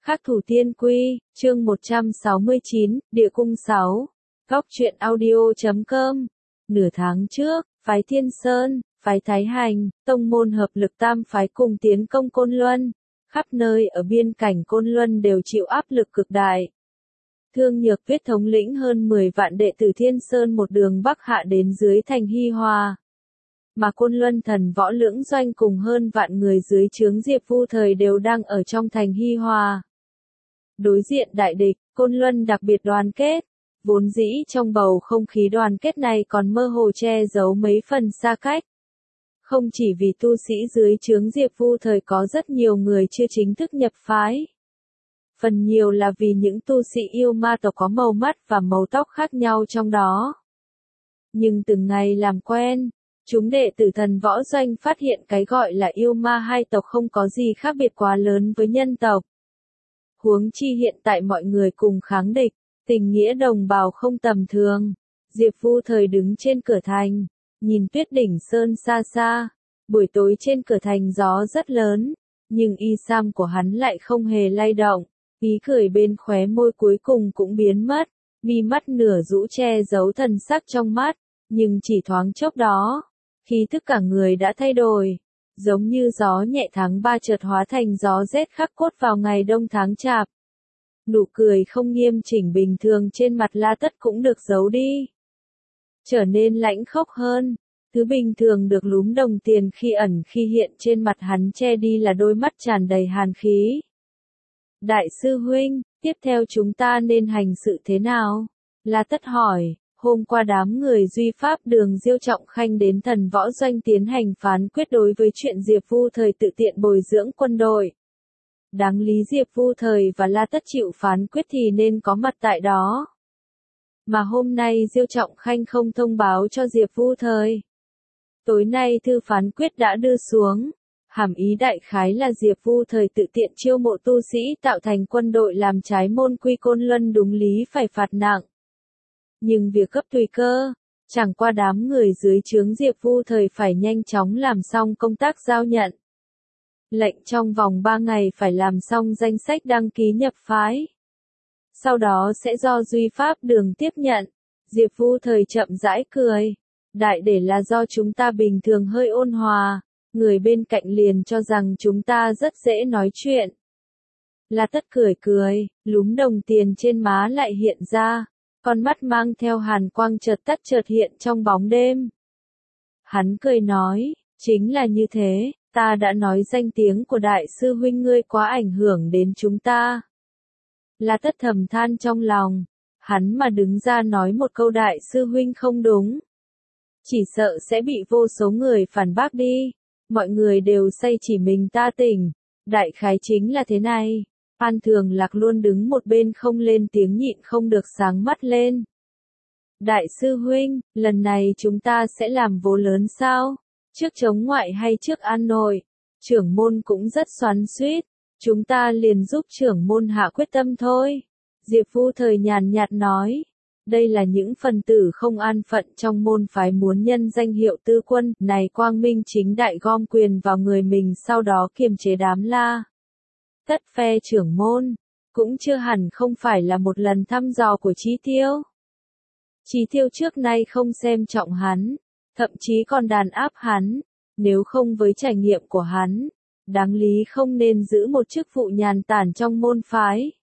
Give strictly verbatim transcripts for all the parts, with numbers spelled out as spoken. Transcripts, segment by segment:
Khắc Thủ Tiên Quy, chương một trăm sáu mươi chín, Địa Cung sáu. Góc truyện audio chấm com. Nửa tháng trước, phái Thiên Sơn, phái Thái Hành, tông môn hợp lực tam phái cùng tiến công Côn Luân. Khắp nơi ở biên cảnh Côn Luân đều chịu áp lực cực đại. Thương Nhược Tuyết thống lĩnh hơn mười vạn đệ tử Thiên Sơn một đường bắc hạ đến dưới thành Hi Hòa. Mà Côn Luân thần võ lưỡng doanh cùng hơn vạn người dưới trướng Diệp Vu Thời đều đang ở trong thành Hi Hòa. Đối diện đại địch, Côn Luân đặc biệt đoàn kết. Vốn dĩ trong bầu không khí đoàn kết này còn mơ hồ che giấu mấy phần xa cách. Không chỉ vì tu sĩ dưới trướng Diệp Vu Thời có rất nhiều người chưa chính thức nhập phái. Phần nhiều là vì những tu sĩ yêu ma tộc có màu mắt và màu tóc khác nhau trong đó. Nhưng từng ngày làm quen, chúng đệ tử thần võ doanh phát hiện cái gọi là yêu ma hai tộc không có gì khác biệt quá lớn với nhân tộc. Huống chi hiện tại mọi người cùng kháng địch, tình nghĩa đồng bào không tầm thường. Diệp Vu Thời đứng trên cửa thành, nhìn Tuyết đỉnh sơn xa xa. Buổi tối trên cửa thành gió rất lớn, nhưng y sam của hắn lại không hề lay động. Ý cười bên khóe môi cuối cùng cũng biến mất, mi mắt nửa rũ che giấu thần sắc trong mắt, nhưng chỉ thoáng chốc đó, khí thức cả người đã thay đổi, giống như gió nhẹ tháng ba chợt hóa thành gió rét khắc cốt vào ngày đông tháng chạp. Nụ cười không nghiêm chỉnh bình thường trên mặt La Tất cũng được giấu đi, trở nên lãnh khốc hơn. Thứ bình thường được lúm đồng tiền khi ẩn khi hiện trên mặt hắn che đi là đôi mắt tràn đầy hàn khí. Đại sư huynh, tiếp theo chúng ta nên hành sự thế nào? La Tất hỏi. Hôm qua đám người Duy Pháp Đường Diêu Trọng Khanh đến thần võ doanh tiến hành phán quyết đối với chuyện Diệp Vu Thời tự tiện bồi dưỡng quân đội. Đáng lý Diệp Vu Thời và La Tất chịu phán quyết thì nên có mặt tại đó. Mà hôm nay Diêu Trọng Khanh không thông báo cho Diệp Vu Thời. Tối nay thư phán quyết đã đưa xuống. Hàm ý đại khái là Diệp Vu Thời tự tiện chiêu mộ tu sĩ tạo thành quân đội làm trái môn quy Côn Luân đúng lý phải phạt nặng. Nhưng việc cấp tùy cơ, chẳng qua đám người dưới trướng Diệp Vu Thời phải nhanh chóng làm xong công tác giao nhận. Lệnh trong vòng ba ngày phải làm xong danh sách đăng ký nhập phái. Sau đó sẽ do Duy Pháp Đường tiếp nhận. Diệp Vu Thời chậm rãi cười. Đại để là do chúng ta bình thường hơi ôn hòa, người bên cạnh liền cho rằng chúng ta rất dễ nói chuyện. La Tất cười cười, lúm đồng tiền trên má lại hiện ra. Con mắt mang theo hàn quang chợt tắt chợt hiện trong bóng đêm. Hắn cười nói, chính là như thế, ta đã nói danh tiếng của đại sư huynh ngươi quá ảnh hưởng đến chúng ta. La Tất thầm than trong lòng, hắn mà đứng ra nói một câu đại sư huynh không đúng. Chỉ sợ sẽ bị vô số người phản bác đi, mọi người đều say chỉ mình ta tỉnh, đại khái chính là thế này. An Thường Lạc luôn đứng một bên không lên tiếng nhịn không được sáng mắt lên. Đại sư huynh, lần này chúng ta sẽ làm vố lớn sao? Trước chống ngoại hay trước an nội? Trưởng môn cũng rất xoắn xuýt, chúng ta liền giúp trưởng môn hạ quyết tâm thôi. Diệp Vu Thời nhàn nhạt nói. Đây là những phần tử không an phận trong môn phái muốn nhân danh hiệu tư quân, này quang minh chính đại gom quyền vào người mình sau đó kiềm chế đám La Tất phe trưởng môn, cũng chưa hẳn không phải là một lần thăm dò của Chí Tiêu. Chí Tiêu trước nay không xem trọng hắn, thậm chí còn đàn áp hắn, nếu không với trải nghiệm của hắn, đáng lý không nên giữ một chức vụ nhàn tản trong môn phái.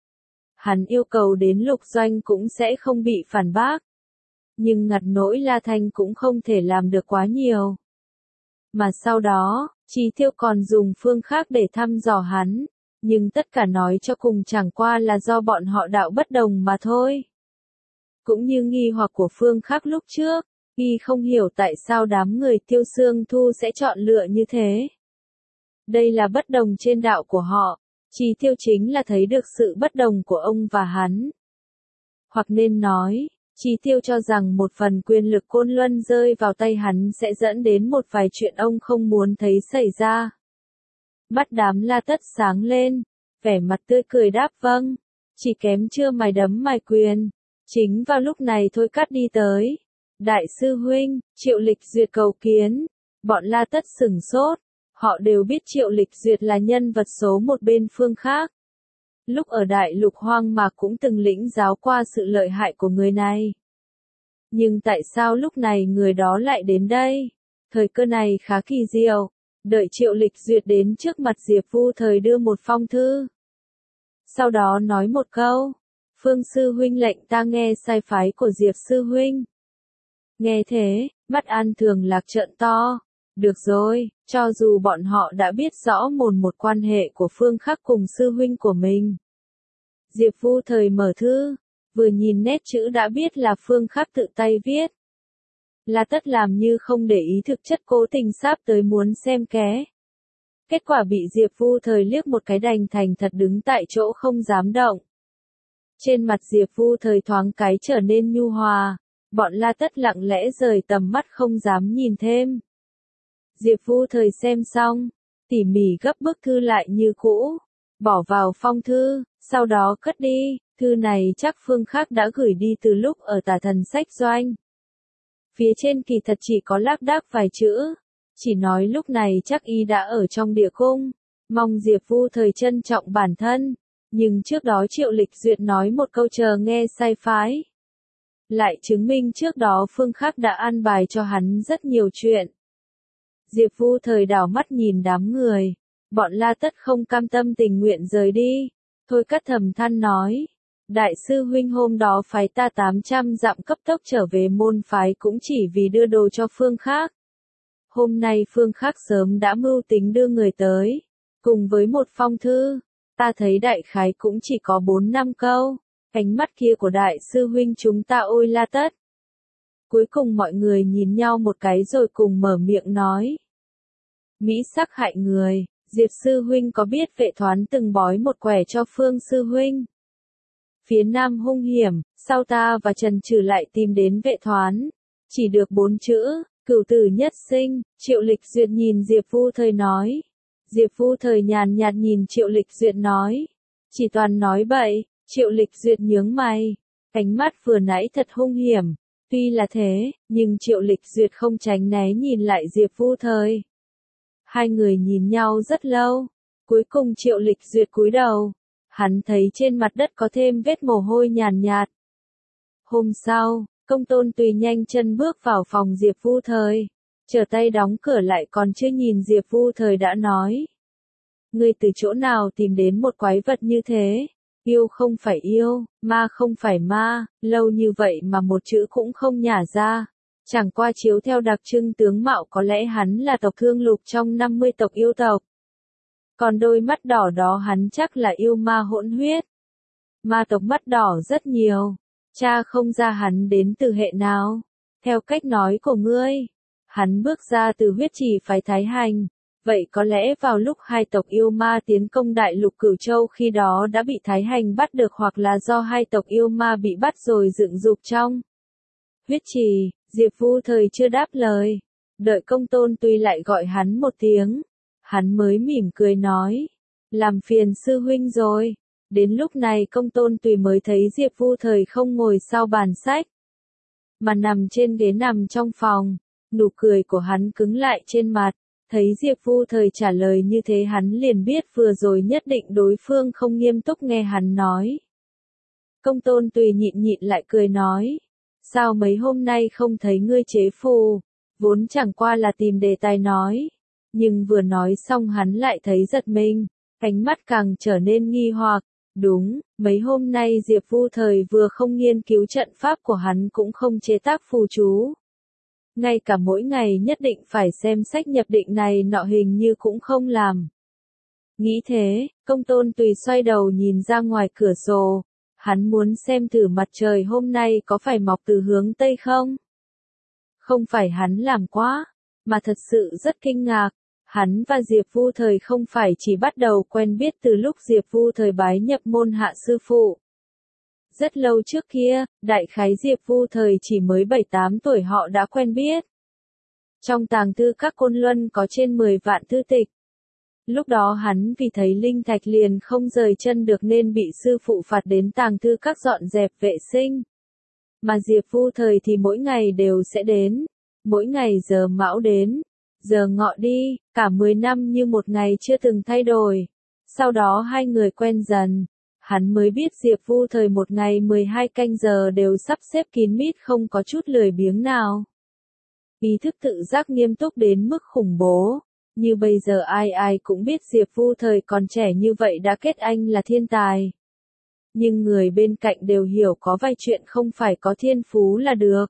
Hắn yêu cầu đến lục doanh cũng sẽ không bị phản bác. Nhưng ngặt nỗi La Thanh cũng không thể làm được quá nhiều. Mà sau đó, Chí Tiêu còn dùng phương khác để thăm dò hắn. Nhưng tất cả nói cho cùng chẳng qua là do bọn họ đạo bất đồng mà thôi. Cũng như nghi hoặc của phương khác lúc trước, y không hiểu tại sao đám người Tiêu Xương Thu sẽ chọn lựa như thế. Đây là bất đồng trên đạo của họ, Chí Tiêu chính là thấy được sự bất đồng của ông và hắn. Hoặc nên nói, Chí Tiêu cho rằng một phần quyền lực Côn Luân rơi vào tay hắn sẽ dẫn đến một vài chuyện ông không muốn thấy xảy ra. Mắt đám La Tất sáng lên, vẻ mặt tươi cười đáp vâng, chỉ kém chưa mài đấm mài quyền. Chính vào lúc này Thôi Cát đi tới. Đại sư huynh, Triệu Lịch Duyệt cầu kiến. Bọn La Tất sửng sốt, họ đều biết Triệu Lịch Duyệt là nhân vật số một bên phương khác. Lúc ở đại lục hoang mạc cũng từng lĩnh giáo qua sự lợi hại của người này. Nhưng tại sao lúc này người đó lại đến đây? Thời cơ này khá kỳ diệu. Đợi Triệu Lịch Duyệt đến trước mặt Diệp Vu Thời đưa một phong thư. Sau đó nói một câu. Phương sư huynh lệnh ta nghe sai phái của Diệp sư huynh. Nghe thế, mắt An Thường Lạc trợn to. Được rồi, cho dù bọn họ đã biết rõ mồn một quan hệ của Phương Khắc cùng sư huynh của mình. Diệp Vu Thời mở thư, vừa nhìn nét chữ đã biết là Phương Khắc tự tay viết. Là tất làm như không để ý thực chất cố tình sáp tới muốn xem ké. Kết quả bị Diệp Vu Thời liếc một cái đành thành thật đứng tại chỗ không dám động. Trên mặt Diệp Vu Thời thoáng cái trở nên nhu hòa, bọn La Tất lặng lẽ rời tầm mắt không dám nhìn thêm. Diệp Vu Thời xem xong, tỉ mỉ gấp bức thư lại như cũ, bỏ vào phong thư, sau đó cất đi, thư này chắc Phương Khắc đã gửi đi từ lúc ở Tà Thần Sách Doanh. Phía trên kỳ thật chỉ có lác đác vài chữ, chỉ nói lúc này chắc y đã ở trong địa cung, mong Diệp Vu Thời trân trọng bản thân, nhưng trước đó Triệu Lịch Duyệt nói một câu chờ nghe sai phái. Lại chứng minh trước đó Phương Khắc đã an bài cho hắn rất nhiều chuyện. Diệp Vu Thời đảo mắt nhìn đám người, bọn La Tất không cam tâm tình nguyện rời đi, Thôi Cát thầm than nói, đại sư huynh hôm đó phái ta tám trăm dặm cấp tốc trở về môn phái cũng chỉ vì đưa đồ cho Phương Khắc. Hôm nay Phương Khắc sớm đã mưu tính đưa người tới, cùng với một phong thư, ta thấy đại khái cũng chỉ có bốn năm câu, ánh mắt kia của đại sư huynh chúng ta ôi La Tất. Cuối cùng mọi người nhìn nhau một cái rồi cùng mở miệng nói. Mỹ sắc hại người, Diệp sư huynh có biết Vệ Thoán từng bói một quẻ cho Phương sư huynh? Phía Nam hung hiểm, sau ta và Trần Trừ lại tìm đến Vệ Thoán. Chỉ được bốn chữ, cửu tử nhất sinh, Triệu Lịch Duyệt nhìn Diệp Vu Thời nói. Diệp Vu Thời nhàn nhạt nhìn Triệu Lịch Duyệt nói. Chỉ toàn nói bậy, Triệu Lịch Duyệt nhướng mày. Ánh mắt vừa nãy thật hung hiểm. Tuy là thế, nhưng Triệu Lịch Duyệt không tránh né nhìn lại Diệp Vu Thời. Hai người nhìn nhau rất lâu. Cuối cùng Triệu Lịch Duyệt cúi đầu. Hắn thấy trên mặt đất có thêm vết mồ hôi nhàn nhạt. Hôm sau, Công Tôn Tùy nhanh chân bước vào phòng Diệp Vu Thời. Trở tay đóng cửa lại còn chưa nhìn Diệp Vu Thời đã nói. Ngươi từ chỗ nào tìm đến một quái vật như thế? Yêu không phải yêu, ma không phải ma, lâu như vậy mà một chữ cũng không nhả ra. Chẳng qua chiếu theo đặc trưng tướng mạo có lẽ hắn là tộc Thương Lục trong năm mươi tộc yêu tộc. Còn đôi mắt đỏ đó hắn chắc là yêu ma hỗn huyết. Ma tộc mắt đỏ rất nhiều. Cha không ra hắn đến từ hệ nào. Theo cách nói của ngươi, hắn bước ra từ huyết trì phái Thái Hành. Vậy có lẽ vào lúc hai tộc yêu ma tiến công đại lục Cửu Châu khi đó đã bị Thái Hành bắt được hoặc là do hai tộc yêu ma bị bắt rồi dựng dục trong huyết trì. Diệp Vu Thời chưa đáp lời. Đợi Công Tôn Tùy lại gọi hắn một tiếng. Hắn mới mỉm cười nói. Làm phiền sư huynh rồi. Đến lúc này Công Tôn Tùy mới thấy Diệp Vu Thời không ngồi sau bàn sách, mà nằm trên ghế nằm trong phòng. Nụ cười của hắn cứng lại trên mặt. Thấy Diệp Vu Thời trả lời như thế hắn liền biết vừa rồi nhất định đối phương không nghiêm túc nghe hắn nói. Công Tôn Tùy nhịn nhịn lại cười nói. Sao mấy hôm nay không thấy ngươi chế phù? Vốn chẳng qua là tìm đề tài nói. Nhưng vừa nói xong hắn lại thấy giật mình. Ánh mắt càng trở nên nghi hoặc. Đúng, mấy hôm nay Diệp Vu Thời vừa không nghiên cứu trận pháp của hắn cũng không chế tác phù chú. Ngay cả mỗi ngày nhất định phải xem sách nhập định này nọ hình như cũng không làm. Nghĩ thế, Công Tôn Tùy xoay đầu nhìn ra ngoài cửa sổ. Hắn muốn xem thử mặt trời hôm nay có phải mọc từ hướng Tây không? Không phải hắn làm quá, mà thật sự rất kinh ngạc. Hắn và Diệp Vu Thời không phải chỉ bắt đầu quen biết từ lúc Diệp Vu Thời bái nhập môn hạ sư phụ. Rất lâu trước kia, đại khái Diệp Vu Thời chỉ mới bảy tám tuổi họ đã quen biết. Trong tàng thư các Côn Luân có trên mười vạn thư tịch. Lúc đó hắn vì thấy linh thạch liền không rời chân được nên bị sư phụ phạt đến tàng thư các dọn dẹp vệ sinh. Mà Diệp Vu Thời thì mỗi ngày đều sẽ đến. Mỗi ngày giờ mão đến, giờ ngọ đi, cả mười năm như một ngày chưa từng thay đổi. Sau đó hai người quen dần. Hắn mới biết Diệp Vu Thời một ngày mười hai canh giờ đều sắp xếp kín mít không có chút lười biếng nào. Ý thức tự giác nghiêm túc đến mức khủng bố. Như bây giờ ai ai cũng biết Diệp Vu Thời còn trẻ như vậy đã kết anh là thiên tài. Nhưng người bên cạnh đều hiểu có vài chuyện không phải có thiên phú là được.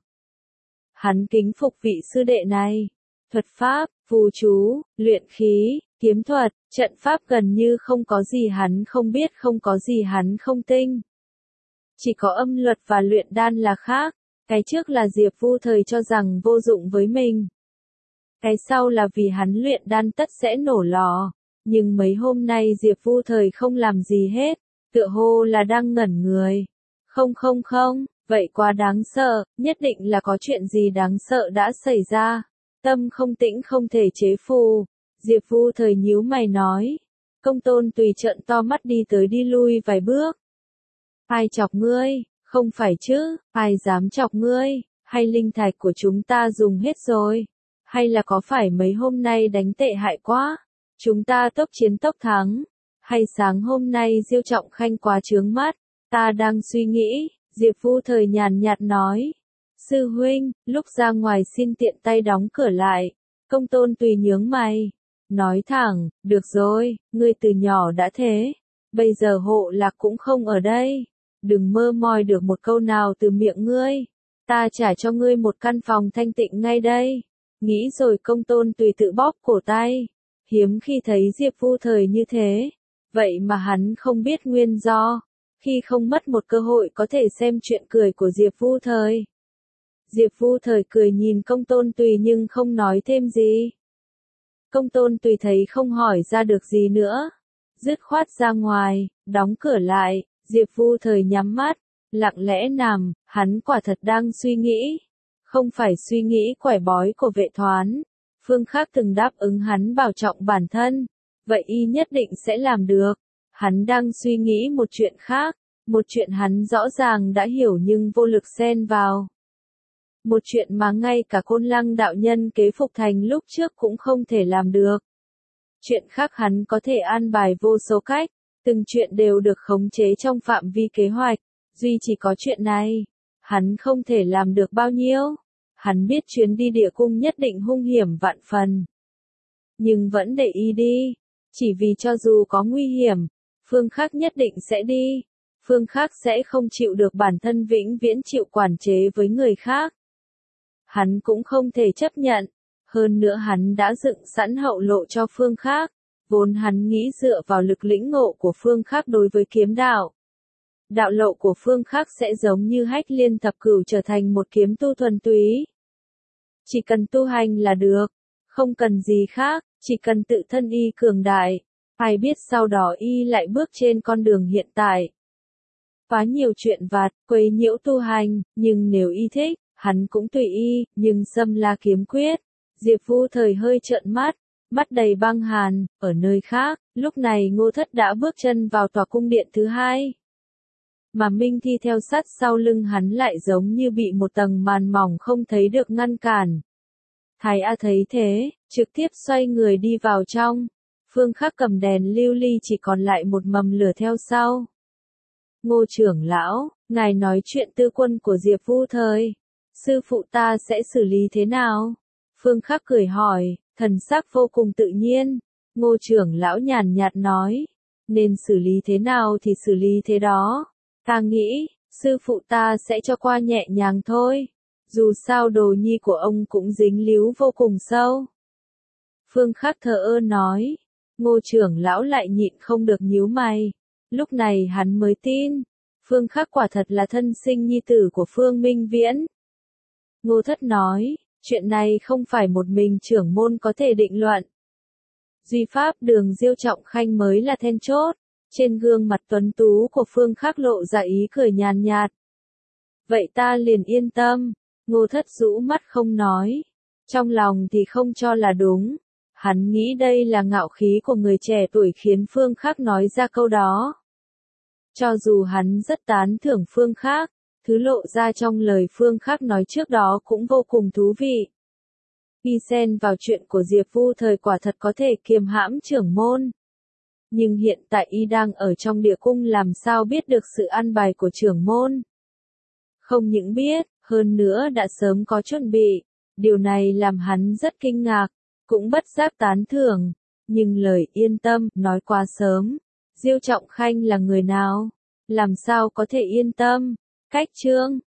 Hắn kính phục vị sư đệ này. Thuật pháp, phù chú, luyện khí, kiếm thuật, trận pháp gần như không có gì hắn không biết, không có gì hắn không tinh. Chỉ có âm luật và luyện đan là khác. Cái trước là Diệp Vu Thời cho rằng vô dụng với mình. Cái sau là vì hắn luyện đan tất sẽ nổ lò. Nhưng mấy hôm nay Diệp Vu Thời không làm gì hết. Tựa hồ là đang ngẩn người. Không không không, vậy quá đáng sợ, nhất định là có chuyện gì đáng sợ đã xảy ra. Tâm không tĩnh không thể chế phù. Diệp Vu Thời nhíu mày nói. Công Tôn Tùy trợn to mắt đi tới đi lui vài bước. Ai chọc ngươi, không phải chứ, ai dám chọc ngươi, hay linh thạch của chúng ta dùng hết rồi, hay là có phải mấy hôm nay đánh tệ hại quá, chúng ta tốc chiến tốc thắng, hay sáng hôm nay Diêu Trọng Khanh quá chướng mắt, ta đang suy nghĩ, Diệp Vu Thời nhàn nhạt nói. Sư huynh, lúc ra ngoài xin tiện tay đóng cửa lại, Công Tôn Tùy nhướng mày, nói thẳng, được rồi, ngươi từ nhỏ đã thế, bây giờ Hộ Lạc cũng không ở đây, đừng mơ mỏi được một câu nào từ miệng ngươi, ta trả cho ngươi một căn phòng thanh tịnh ngay đây. Nghĩ rồi Công Tôn Tùy tự bóp cổ tay, hiếm khi thấy Diệp Vu Thời như thế, vậy mà hắn không biết nguyên do, khi không mất một cơ hội có thể xem chuyện cười của Diệp Vu Thời. Diệp Vu Thời cười nhìn Công Tôn Tùy nhưng không nói thêm gì. Công Tôn Tùy thấy không hỏi ra được gì nữa, dứt khoát ra ngoài, đóng cửa lại, Diệp Vu Thời nhắm mắt, lặng lẽ nằm, hắn quả thật đang suy nghĩ, không phải suy nghĩ quẻ bói của Vệ Thoán. Phương Khác từng đáp ứng hắn bảo trọng bản thân, vậy y nhất định sẽ làm được. Hắn đang suy nghĩ một chuyện khác, một chuyện hắn rõ ràng đã hiểu nhưng vô lực xen vào. Một chuyện mà ngay cả Côn Lăng đạo nhân kế phục thành lúc trước cũng không thể làm được. Chuyện khác hắn có thể an bài vô số cách, từng chuyện đều được khống chế trong phạm vi kế hoạch, duy chỉ có chuyện này, hắn không thể làm được bao nhiêu. Hắn biết chuyến đi địa cung nhất định hung hiểm vạn phần. Nhưng vẫn để y đi, chỉ vì cho dù có nguy hiểm, Phương Khác nhất định sẽ đi. Phương Khác sẽ không chịu được bản thân vĩnh viễn chịu quản chế với người khác. Hắn cũng không thể chấp nhận, hơn nữa hắn đã dựng sẵn hậu lộ cho Phương Khác, vốn hắn nghĩ dựa vào lực lĩnh ngộ của Phương Khác đối với kiếm đạo. Đạo lộ của Phương Khác sẽ giống như Hách Liên thập cửu trở thành một kiếm tu thuần túy. Chỉ cần tu hành là được, không cần gì khác, chỉ cần tự thân y cường đại. Ai biết sau đó y lại bước trên con đường hiện tại. Phá nhiều chuyện vặt, quấy nhiễu tu hành, nhưng nếu y thích, hắn cũng tùy y, nhưng Xâm La kiếm quyết. Diệp Vu Thời hơi trợn mắt, mắt đầy băng hàn, ở nơi khác, lúc này Ngô Thất đã bước chân vào tòa cung điện thứ hai. Mà Minh Thi theo sát sau lưng hắn lại giống như bị một tầng màn mỏng không thấy được ngăn cản. Thái A thấy thế, trực tiếp xoay người đi vào trong. Phương Khác cầm đèn lưu ly chỉ còn lại một mầm lửa theo sau. Ngô trưởng lão, ngài nói chuyện tư quân của Diệp Vu Thời, sư phụ ta sẽ xử lý thế nào? Phương Khác cười hỏi, thần sắc vô cùng tự nhiên. Ngô trưởng lão nhàn nhạt nói, nên xử lý thế nào thì xử lý thế đó. Ta nghĩ, sư phụ ta sẽ cho qua nhẹ nhàng thôi. Dù sao đồ nhi của ông cũng dính líu vô cùng sâu. Phương Khác thờ ơ nói. Ngô trưởng lão lại nhịn không được nhíu mày. Lúc này hắn mới tin. Phương Khác quả thật là thân sinh nhi tử của Phương Minh Viễn. Ngô Thất nói, chuyện này không phải một mình trưởng môn có thể định luận. Duy pháp đường Diêu Trọng Khanh mới là then chốt. Trên gương mặt tuấn tú của Phương Khác lộ ra ý cười nhàn nhạt. Vậy ta liền yên tâm. Ngô Thất rũ mắt không nói. Trong lòng thì không cho là đúng. Hắn nghĩ đây là ngạo khí của người trẻ tuổi khiến Phương Khác nói ra câu đó. Cho dù hắn rất tán thưởng Phương Khác, thứ lộ ra trong lời Phương Khác nói trước đó cũng vô cùng thú vị. Y xen vào chuyện của Diệp Vu Thời quả thật có thể kiềm hãm trưởng môn. Nhưng hiện tại y đang ở trong địa cung làm sao biết được sự an bài của trưởng môn. Không những biết, hơn nữa đã sớm có chuẩn bị. Điều này làm hắn rất kinh ngạc, cũng bất giác tán thưởng. Nhưng lời yên tâm, nói quá sớm. Diêu Trọng Khanh là người nào? Làm sao có thể yên tâm? Cách chương